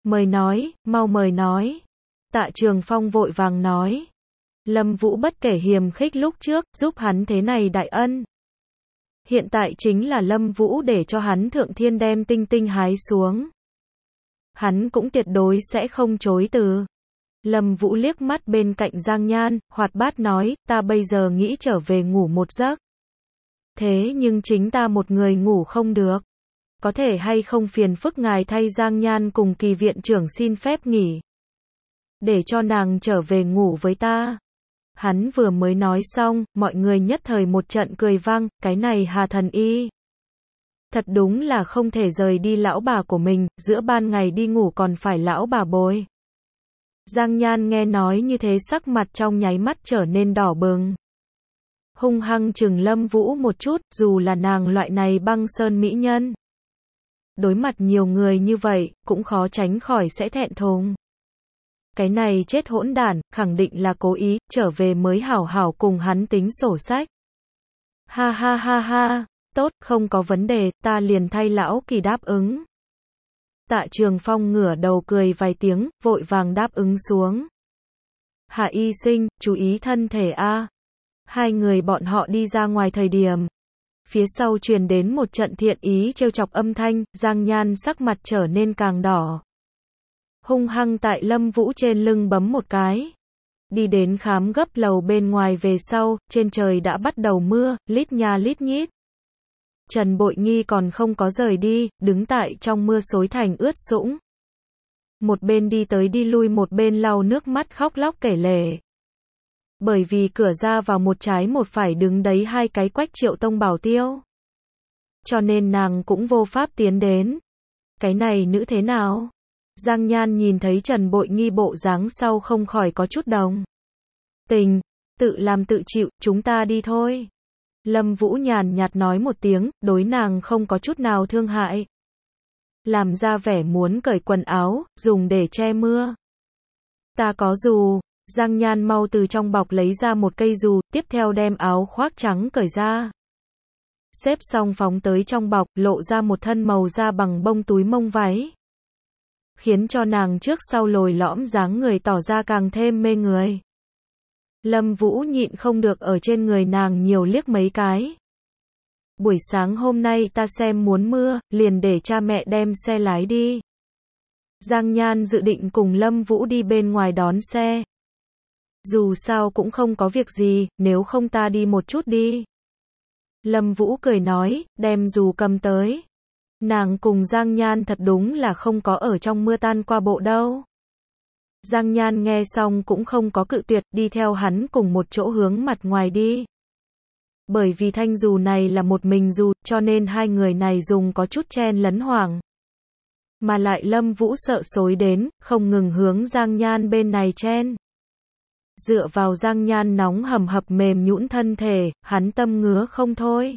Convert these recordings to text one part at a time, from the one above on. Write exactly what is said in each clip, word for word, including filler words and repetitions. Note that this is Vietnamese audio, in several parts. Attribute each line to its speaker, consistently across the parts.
Speaker 1: Mời nói, mau mời nói. Tạ Trường Phong vội vàng nói. Lâm Vũ bất kể hiềm khích lúc trước, giúp hắn thế này đại ân. Hiện tại chính là Lâm Vũ để cho hắn thượng thiên đem tinh tinh hái xuống. Hắn cũng tuyệt đối sẽ không chối từ. Lâm Vũ liếc mắt bên cạnh Giang Nhan, hoạt bát nói, ta bây giờ nghĩ trở về ngủ một giấc. Thế nhưng chính ta một người ngủ không được. Có thể hay không phiền phức ngài thay Giang Nhan cùng Kỳ viện trưởng xin phép nghỉ. Để cho nàng trở về ngủ với ta. Hắn vừa mới nói xong, mọi người nhất thời một trận cười vang, cái này Hà Thần Y. Thật đúng là không thể rời đi lão bà của mình, giữa ban ngày đi ngủ còn phải lão bà bồi. Giang Nhan nghe nói như thế sắc mặt trong nháy mắt trở nên đỏ bừng. Hung hăng chừng Lâm Vũ một chút, dù là nàng loại này băng sơn mỹ nhân. Đối mặt nhiều người như vậy, cũng khó tránh khỏi sẽ thẹn thùng. Cái này chết hỗn đản, khẳng định là cố ý, trở về mới hảo hảo cùng hắn tính sổ sách. Ha ha ha ha, tốt, không có vấn đề, ta liền thay lão Kỳ đáp ứng. Tạ Trường Phong ngửa đầu cười vài tiếng, vội vàng đáp ứng xuống. Hạ y sinh, chú ý thân thể a. Hai người bọn họ đi ra ngoài thời điểm. Phía sau truyền đến một trận thiện ý trêu chọc âm thanh, Giang Nhan sắc mặt trở nên càng đỏ. Hung hăng tại Lâm Vũ trên lưng bấm một cái. Đi đến khám gấp lầu bên ngoài về sau, trên trời đã bắt đầu mưa, lít nha lít nhít. Trần Bội Nghi còn không có rời đi, đứng tại trong mưa xối thành ướt sũng. Một bên đi tới đi lui một bên lau nước mắt khóc lóc kể lể. Bởi vì cửa ra vào một trái một phải đứng đấy hai cái Quách Triệu Tông bảo tiêu. Cho nên nàng cũng vô pháp tiến đến. Cái này nữ thế nào? Giang Nhan nhìn thấy Trần Bội Nghi bộ dáng sau không khỏi có chút đồng tình, tự làm tự chịu, chúng ta đi thôi. Lâm Vũ nhàn nhạt nói một tiếng, đối nàng không có chút nào thương hại. Làm ra vẻ muốn cởi quần áo, dùng để che mưa. Ta có dù. Giang Nhan mau từ trong bọc lấy ra một cây dù, tiếp theo đem áo khoác trắng cởi ra. Xếp xong phóng tới trong bọc, lộ ra một thân màu da bằng bông túi mông váy. Khiến cho nàng trước sau lồi lõm dáng người tỏ ra càng thêm mê người. Lâm Vũ nhịn không được ở trên người nàng nhiều liếc mấy cái. Buổi sáng hôm nay ta xem muốn mưa, liền để cha mẹ đem xe lái đi. Giang Nhan dự định cùng Lâm Vũ đi bên ngoài đón xe. Dù sao cũng không có việc gì, nếu không ta đi một chút đi. Lâm Vũ cười nói, đem dù cầm tới. Nàng cùng Giang Nhan thật đúng là không có ở trong mưa tan qua bộ đâu. Giang Nhan nghe xong cũng không có cự tuyệt, đi theo hắn cùng một chỗ hướng mặt ngoài đi. Bởi vì thanh dù này là một mình dù, cho nên hai người này dùng có chút chen lấn hoảng. Mà lại Lâm Vũ sợ xối đến, không ngừng hướng Giang Nhan bên này chen. Dựa vào Giang Nhan nóng hầm hập mềm nhũn thân thể, hắn tâm ngứa không thôi.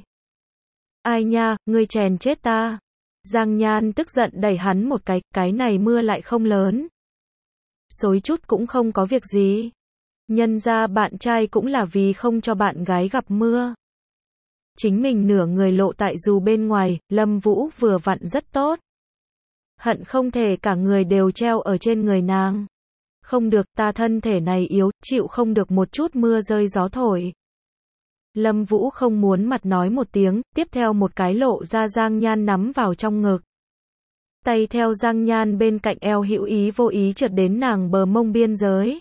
Speaker 1: Ai nha, ngươi chèn chết ta. Giang Nhan tức giận đẩy hắn một cái, cái này mưa lại không lớn. Xối chút cũng không có việc gì. Nhân ra bạn trai cũng là vì không cho bạn gái gặp mưa. Chính mình nửa người lộ tại dù bên ngoài, Lâm Vũ vừa vặn rất tốt. Hận không thể cả người đều treo ở trên người nàng. Không được, ta thân thể này yếu, chịu không được một chút mưa rơi gió thổi. Lâm Vũ không muốn mặt nói một tiếng, tiếp theo một cái lộ ra Giang Nhan nắm vào trong ngực. Tay theo Giang Nhan bên cạnh eo hữu ý vô ý trượt đến nàng bờ mông biên giới.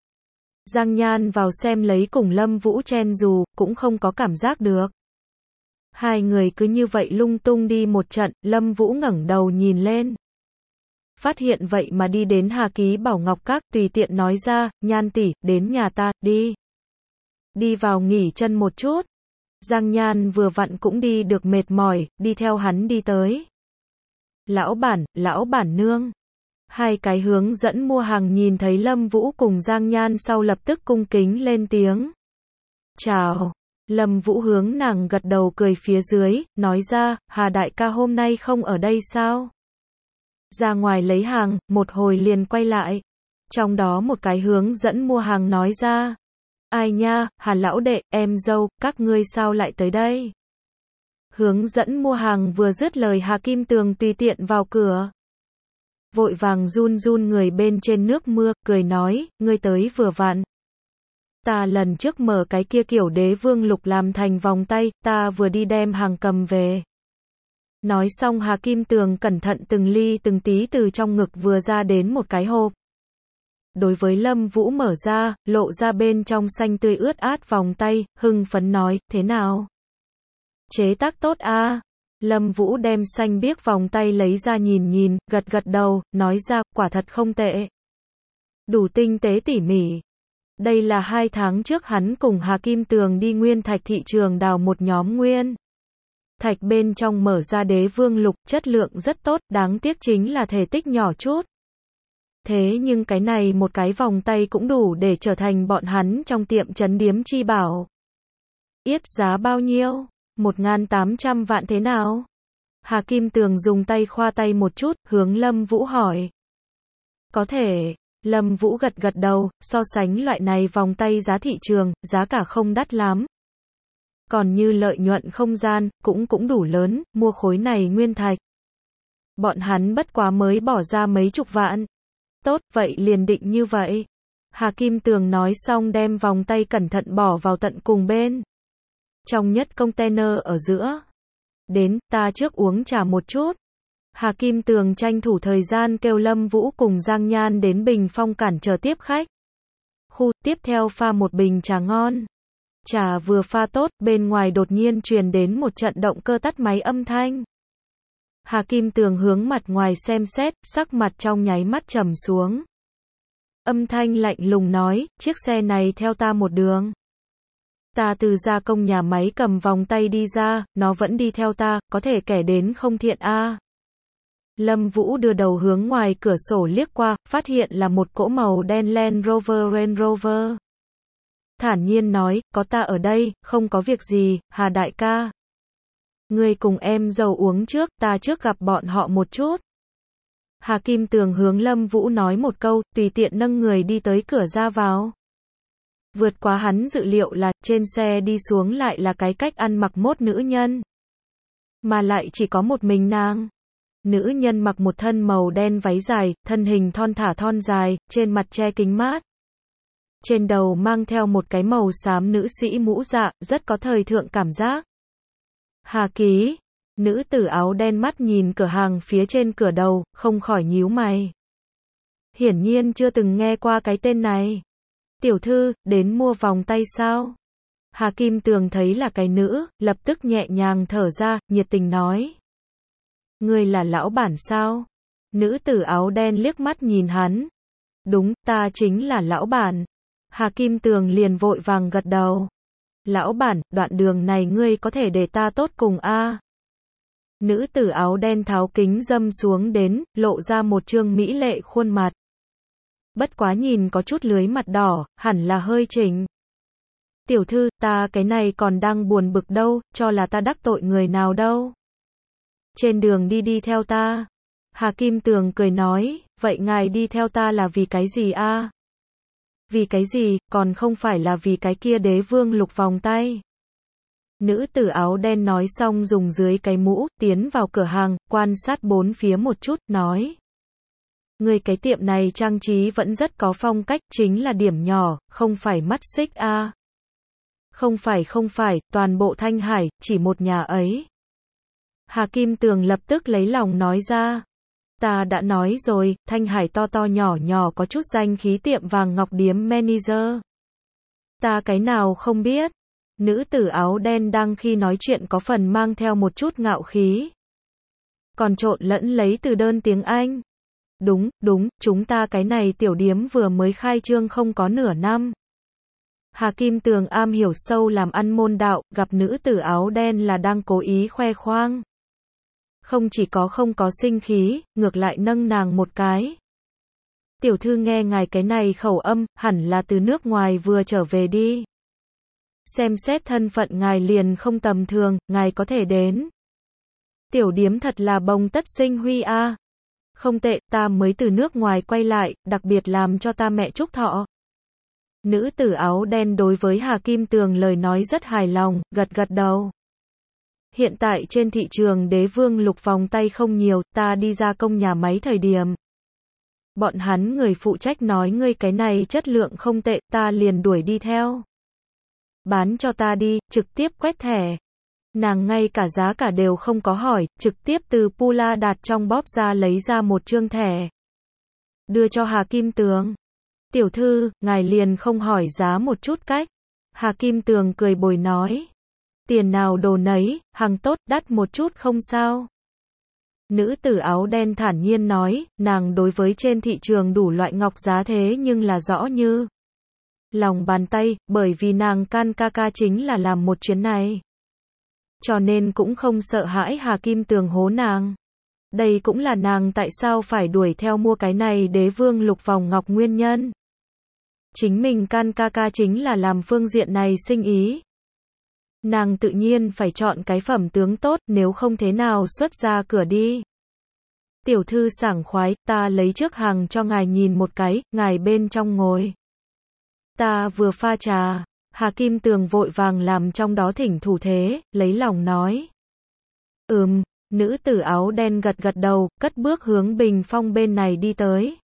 Speaker 1: Giang Nhan vào xem lấy cùng Lâm Vũ chen dù, cũng không có cảm giác được. Hai người cứ như vậy lung tung đi một trận, Lâm Vũ ngẩng đầu nhìn lên. Phát hiện vậy mà đi đến Hà Ký Bảo Ngọc Các, tùy tiện nói ra, Nhan tỷ, đến nhà ta, đi. Đi vào nghỉ chân một chút. Giang Nhan vừa vặn cũng đi được mệt mỏi, đi theo hắn đi tới. Lão bản, lão bản nương. Hai cái hướng dẫn mua hàng nhìn thấy Lâm Vũ cùng Giang Nhan sau lập tức cung kính lên tiếng. Chào. Lâm Vũ hướng nàng gật đầu cười phía dưới, nói ra, Hà đại ca hôm nay không ở đây sao? Ra ngoài lấy hàng, một hồi liền quay lại. Trong đó một cái hướng dẫn mua hàng nói ra. Ai nha, Hà lão đệ, em dâu, các ngươi sao lại tới đây? Hướng dẫn mua hàng vừa dứt lời Hà Kim Tường tùy tiện vào cửa. vội vàng run run người bên trên nước mưa, cười nói, ngươi tới vừa vặn. Ta lần trước mở cái kia kiểu đế vương lục làm thành vòng tay, ta vừa đi đem hàng cầm về. Nói xong Hà Kim Tường cẩn thận từng ly từng tí từ trong ngực vừa ra đến một cái hộp. Đối với Lâm Vũ mở ra, lộ ra bên trong xanh tươi ướt át vòng tay, hưng phấn nói, thế nào? Chế tác tốt a. Lâm Vũ đem xanh biếc vòng tay lấy ra nhìn nhìn, gật gật đầu, nói ra, quả thật không tệ. Đủ tinh tế tỉ mỉ. Đây là hai tháng trước hắn cùng Hà Kim Tường đi nguyên thạch thị trường đào một nhóm nguyên thạch bên trong mở ra đế vương lục, chất lượng rất tốt, đáng tiếc chính là thể tích nhỏ chút. Thế nhưng cái này một cái vòng tay cũng đủ để trở thành bọn hắn trong tiệm trấn điếm chi bảo. Yết giá bao nhiêu? một nghìn tám trăm vạn thế nào? Hà Kim Tường dùng tay khoa tay một chút, hướng Lâm Vũ hỏi. Có thể. Lâm Vũ gật gật đầu, so sánh loại này vòng tay giá thị trường, giá cả không đắt lắm. Còn như lợi nhuận không gian, cũng cũng đủ lớn, mua khối này nguyên thạch. Bọn hắn bất quá mới bỏ ra mấy chục vạn. Tốt, vậy liền định như vậy. Hà Kim Tường nói xong đem vòng tay cẩn thận bỏ vào tận cùng bên trong nhất container ở giữa. Đến, ta trước uống trà một chút. Hà Kim Tường tranh thủ thời gian kêu Lâm Vũ cùng Giang Nhan đến Bình Phong cản chờ tiếp khách. Khu, tiếp theo pha một bình trà ngon. Trà vừa pha tốt, bên ngoài đột nhiên truyền đến một trận động cơ tắt máy âm thanh. Hà Kim Tường hướng mặt ngoài xem xét, sắc mặt trong nháy mắt trầm xuống. Âm thanh lạnh lùng nói, chiếc xe này theo ta một đường. Ta từ gia công nhà máy cầm vòng tay đi ra, nó vẫn đi theo ta, có thể kẻ đến không thiện a. À. Lâm Vũ đưa đầu hướng ngoài cửa sổ liếc qua, phát hiện là một cỗ màu đen Land Rover Range Rover. Thản nhiên nói, có ta ở đây, không có việc gì, Hà đại ca. Ngươi cùng em dâu uống trước, ta trước gặp bọn họ một chút. Hà Kim Tường hướng Lâm Vũ nói một câu, tùy tiện nâng người đi tới cửa ra vào. Vượt quá hắn dự liệu là, trên xe đi xuống lại là cái cách ăn mặc mốt nữ nhân. Mà lại chỉ có một mình nàng. Nữ nhân mặc một thân màu đen váy dài, thân hình thon thả thon dài, trên mặt che kính mát. Trên đầu mang theo một cái màu xám nữ sĩ mũ dạ, rất có thời thượng cảm giác. Hà Ký, nữ tử áo đen mắt nhìn cửa hàng phía trên cửa đầu, không khỏi nhíu mày. Hiển nhiên chưa từng nghe qua cái tên này. Tiểu thư, đến mua vòng tay sao? Hà Kim Tường thấy là cái nữ, lập tức nhẹ nhàng thở ra, nhiệt tình nói. Ngươi là lão bản sao? Nữ tử áo đen liếc mắt nhìn hắn. Đúng, ta chính là lão bản. Hà Kim Tường liền vội vàng gật đầu. Lão bản, đoạn đường này ngươi có thể để ta tốt cùng a. À. Nữ tử áo đen tháo kính dâm xuống đến, lộ ra một trương mỹ lệ khuôn mặt. Bất quá nhìn có chút lưới mặt đỏ, hẳn là hơi chỉnh. Tiểu thư, ta cái này còn đang buồn bực đâu, cho là ta đắc tội người nào đâu. Trên đường đi đi theo ta. Hà Kim Tường cười nói, vậy ngài đi theo ta là vì cái gì a? À? Vì cái gì, còn không phải là vì cái kia đế vương lục vòng tay. Nữ tử áo đen nói xong dùng dưới cái mũ, tiến vào cửa hàng, quan sát bốn phía một chút, nói. Người cái tiệm này trang trí vẫn rất có phong cách, chính là điểm nhỏ, không phải mắt xích a. À. Không phải không phải, toàn bộ Thanh Hải, chỉ một nhà ấy. Hà Kim Tường lập tức lấy lòng nói ra. Ta đã nói rồi, Thanh Hải to to nhỏ nhỏ có chút danh khí tiệm vàng ngọc điếm manager. Ta cái nào không biết. Nữ tử áo đen đang khi nói chuyện có phần mang theo một chút ngạo khí. Còn trộn lẫn lấy từ đơn tiếng Anh. Đúng, đúng, chúng ta cái này tiểu điếm vừa mới khai trương không có nửa năm. Hà Kim Tường am hiểu sâu làm ăn môn đạo, gặp nữ tử áo đen là đang cố ý khoe khoang. Không chỉ có không có sinh khí, ngược lại nâng nàng một cái. Tiểu thư nghe ngài cái này khẩu âm, hẳn là từ nước ngoài vừa trở về đi. Xem xét thân phận ngài liền không tầm thường, ngài có thể đến. Tiểu điếm thật là bồng tất sinh huy a. À. Không tệ, ta mới từ nước ngoài quay lại, đặc biệt làm cho ta mẹ chúc thọ. Nữ tử áo đen đối với Hà Kim Tường lời nói rất hài lòng, gật gật đầu. Hiện tại trên thị trường đế vương lục vòng tay không nhiều, ta đi ra công nhà máy thời điểm. Bọn hắn người phụ trách nói ngươi cái này chất lượng không tệ, ta liền đuổi đi theo. Bán cho ta đi, trực tiếp quét thẻ. Nàng ngay cả giá cả đều không có hỏi, trực tiếp từ Pula Đạt trong bóp ra lấy ra một trương thẻ. Đưa cho Hà Kim Tường. Tiểu thư, ngài liền không hỏi giá một chút cách. Hà Kim Tường cười bồi nói. Tiền nào đồ nấy, hàng tốt, đắt một chút không sao. Nữ tử áo đen thản nhiên nói, nàng đối với trên thị trường đủ loại ngọc giá thế nhưng là rõ như lòng bàn tay, bởi vì nàng can ca ca chính là làm một chuyến này. Cho nên cũng không sợ hãi Hà Kim Tường hố nàng. Đây cũng là nàng tại sao phải đuổi theo mua cái này đế vương lục vòng ngọc nguyên nhân. Chính mình can ca ca chính là làm phương diện này sinh ý. Nàng tự nhiên phải chọn cái phẩm tướng tốt, nếu không thế nào xuất ra cửa đi. Tiểu thư sảng khoái, ta lấy trước hàng cho ngài nhìn một cái, ngài bên trong ngồi. Ta vừa pha trà. Hà Kim Tường vội vàng làm trong đó thỉnh thủ thế, lấy lòng nói. Ừm, nữ tử áo đen gật gật đầu, cất bước hướng bình phong bên này đi tới.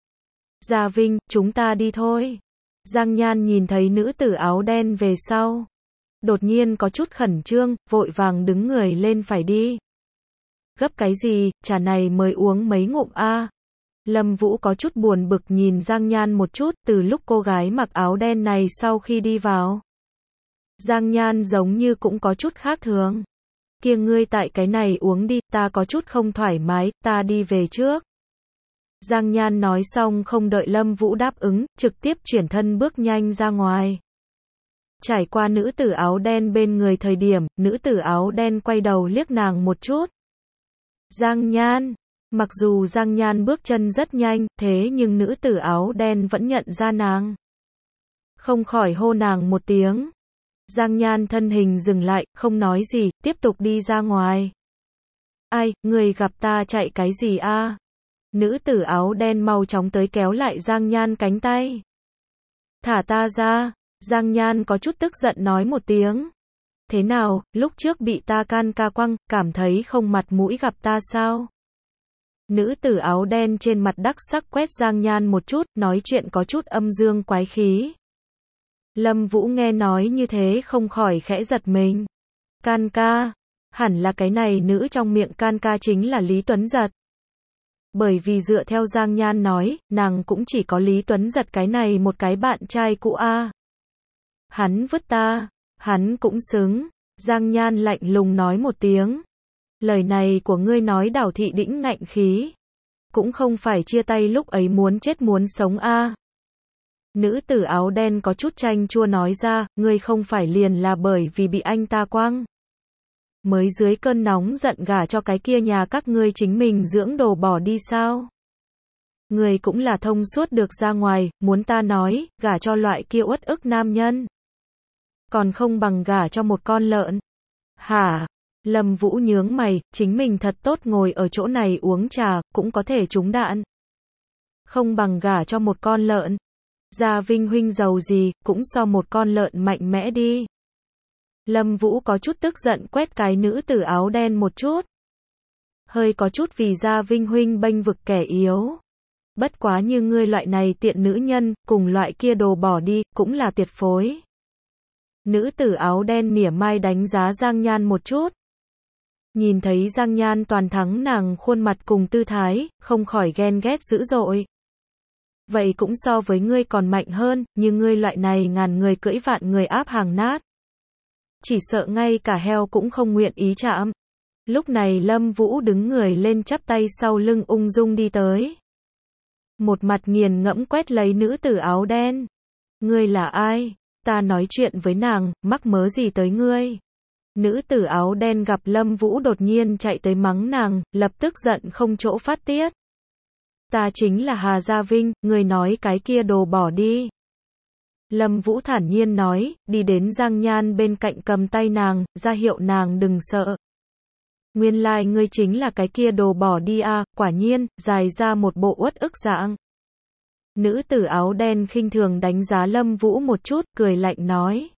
Speaker 1: Gia Vinh, chúng ta đi thôi. Giang Nhan nhìn thấy nữ tử áo đen về sau. Đột nhiên có chút khẩn trương, vội vàng đứng người lên phải đi. Gấp cái gì, trà này mới uống mấy ngụm a. Lâm Vũ có chút buồn bực nhìn Giang Nhan một chút, từ lúc cô gái mặc áo đen này sau khi đi vào. Giang Nhan giống như cũng có chút khác thường. Kia ngươi tại cái này uống đi, ta có chút không thoải mái, ta đi về trước. Giang Nhan nói xong không đợi Lâm Vũ đáp ứng, trực tiếp chuyển thân bước nhanh ra ngoài. Trải qua nữ tử áo đen bên người thời điểm, nữ tử áo đen quay đầu liếc nàng một chút. Giang Nhan. Mặc dù Giang Nhan bước chân rất nhanh, thế nhưng nữ tử áo đen vẫn nhận ra nàng. Không khỏi hô nàng một tiếng. Giang Nhan thân hình dừng lại, không nói gì, tiếp tục đi ra ngoài. Ai, người gặp ta chạy cái gì a? Nữ tử áo đen mau chóng tới kéo lại Giang Nhan cánh tay. Thả ta ra. Giang Nhan có chút tức giận nói một tiếng. Thế nào, lúc trước bị ta can ca quăng, cảm thấy không mặt mũi gặp ta sao? Nữ tử áo đen trên mặt đắc sắc quét Giang Nhan một chút, nói chuyện có chút âm dương quái khí. Lâm Vũ nghe nói như thế không khỏi khẽ giật mình. Can ca, hẳn là cái này nữ trong miệng can ca chính là Lý Tuấn Giật. Bởi vì dựa theo Giang Nhan nói, nàng cũng chỉ có Lý Tuấn Giật cái này một cái bạn trai cũ a. Hắn vứt ta, hắn cũng xứng. Giang Nhan lạnh lùng nói một tiếng. Lời này của ngươi nói đảo thị đĩnh ngạnh khí. Cũng không phải chia tay lúc ấy muốn chết muốn sống a. Nữ tử áo đen có chút chanh chua nói ra, ngươi không phải liền là bởi vì bị anh ta quăng. Mới dưới cơn nóng giận gả cho cái kia nhà các ngươi chính mình dưỡng đồ bỏ đi sao? Ngươi cũng là thông suốt được ra ngoài, muốn ta nói, gả cho loại kia uất ức nam nhân. Còn không bằng gả cho một con lợn. Hả? Lâm Vũ nhướng mày, chính mình thật tốt ngồi ở chỗ này uống trà, cũng có thể trúng đạn. Không bằng gả cho một con lợn. Gia Vinh huynh giàu gì, cũng so một con lợn mạnh mẽ đi. Lâm Vũ có chút tức giận quét cái nữ tử áo đen một chút. Hơi có chút vì Gia Vinh huynh bênh vực kẻ yếu. Bất quá như ngươi loại này tiện nữ nhân, cùng loại kia đồ bỏ đi, cũng là tuyệt phối. Nữ tử áo đen mỉa mai đánh giá Giang Nhan một chút. Nhìn thấy Giang Nhan toàn thắng nàng khuôn mặt cùng tư thái, không khỏi ghen ghét dữ dội. Vậy cũng so với ngươi còn mạnh hơn, như ngươi loại này ngàn người cưỡi vạn người áp hàng nát. Chỉ sợ ngay cả heo cũng không nguyện ý chạm. Lúc này Lâm Vũ đứng người lên chắp tay sau lưng ung dung đi tới. Một mặt nghiền ngẫm quét lấy nữ tử áo đen. Ngươi là ai? Ta nói chuyện với nàng, mắc mớ gì tới ngươi? Nữ tử áo đen gặp Lâm Vũ đột nhiên chạy tới mắng nàng, lập tức giận không chỗ phát tiết. Ta chính là Hà Gia Vinh, ngươi nói cái kia đồ bỏ đi. Lâm Vũ thản nhiên nói, đi đến Giang Nhan bên cạnh cầm tay nàng, ra hiệu nàng đừng sợ. Nguyên lai like ngươi chính là cái kia đồ bỏ đi à, quả nhiên, dài ra một bộ uất ức dạng. Nữ tử áo đen khinh thường đánh giá Lâm Vũ một chút, cười lạnh nói.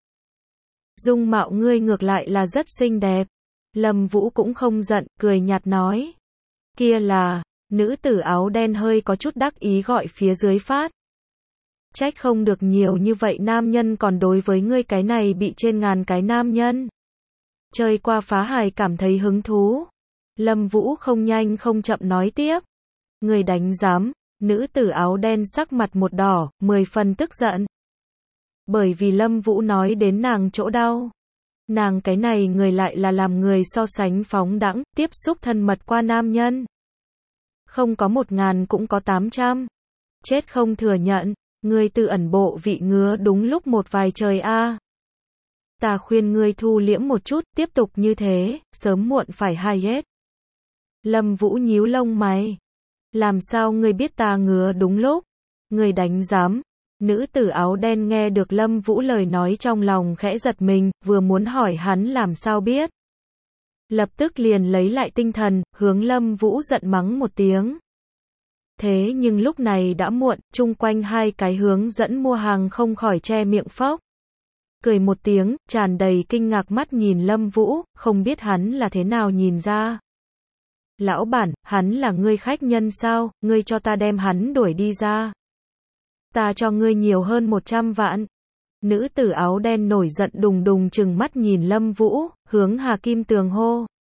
Speaker 1: Dung mạo ngươi ngược lại là rất xinh đẹp. Lâm Vũ cũng không giận, cười nhạt nói. Kia là, Nữ tử áo đen hơi có chút đắc ý gọi phía dưới phát. Trách không được nhiều như vậy nam nhân còn đối với ngươi cái này bị trên ngàn cái nam nhân. Chơi qua phá hài cảm thấy hứng thú. Lâm Vũ không nhanh không chậm nói tiếp. Người đánh giám, nữ tử áo đen sắc mặt một đỏ, mười phần tức giận. Bởi vì Lâm Vũ nói đến nàng chỗ đau. Nàng cái này người lại là làm người so sánh phóng đãng, tiếp xúc thân mật qua nam nhân. Không có một ngàn cũng có tám trăm. Chết không thừa nhận, ngươi tự ẩn bộ vị ngứa đúng lúc một vài trời a. Ta khuyên ngươi thu liễm một chút, tiếp tục như thế, sớm muộn phải hai hết. Lâm Vũ nhíu lông mày. Làm sao ngươi biết ta ngứa đúng lúc? Ngươi đánh giám. Nữ tử áo đen nghe được Lâm Vũ lời nói trong lòng khẽ giật mình, vừa muốn hỏi hắn làm sao biết. Lập tức liền lấy lại tinh thần, hướng Lâm Vũ giận mắng một tiếng. Thế nhưng lúc này đã muộn, chung quanh hai cái hướng dẫn mua hàng không khỏi che miệng phốc. Cười một tiếng, tràn đầy kinh ngạc mắt nhìn Lâm Vũ, không biết hắn là thế nào nhìn ra. Lão bản, hắn là ngươi khách nhân sao, ngươi cho ta đem hắn đuổi đi ra. Ta cho ngươi nhiều hơn một trăm vạn. Nữ tử áo đen nổi giận đùng đùng trừng mắt nhìn Lâm Vũ, hướng Hà Kim Tường hô.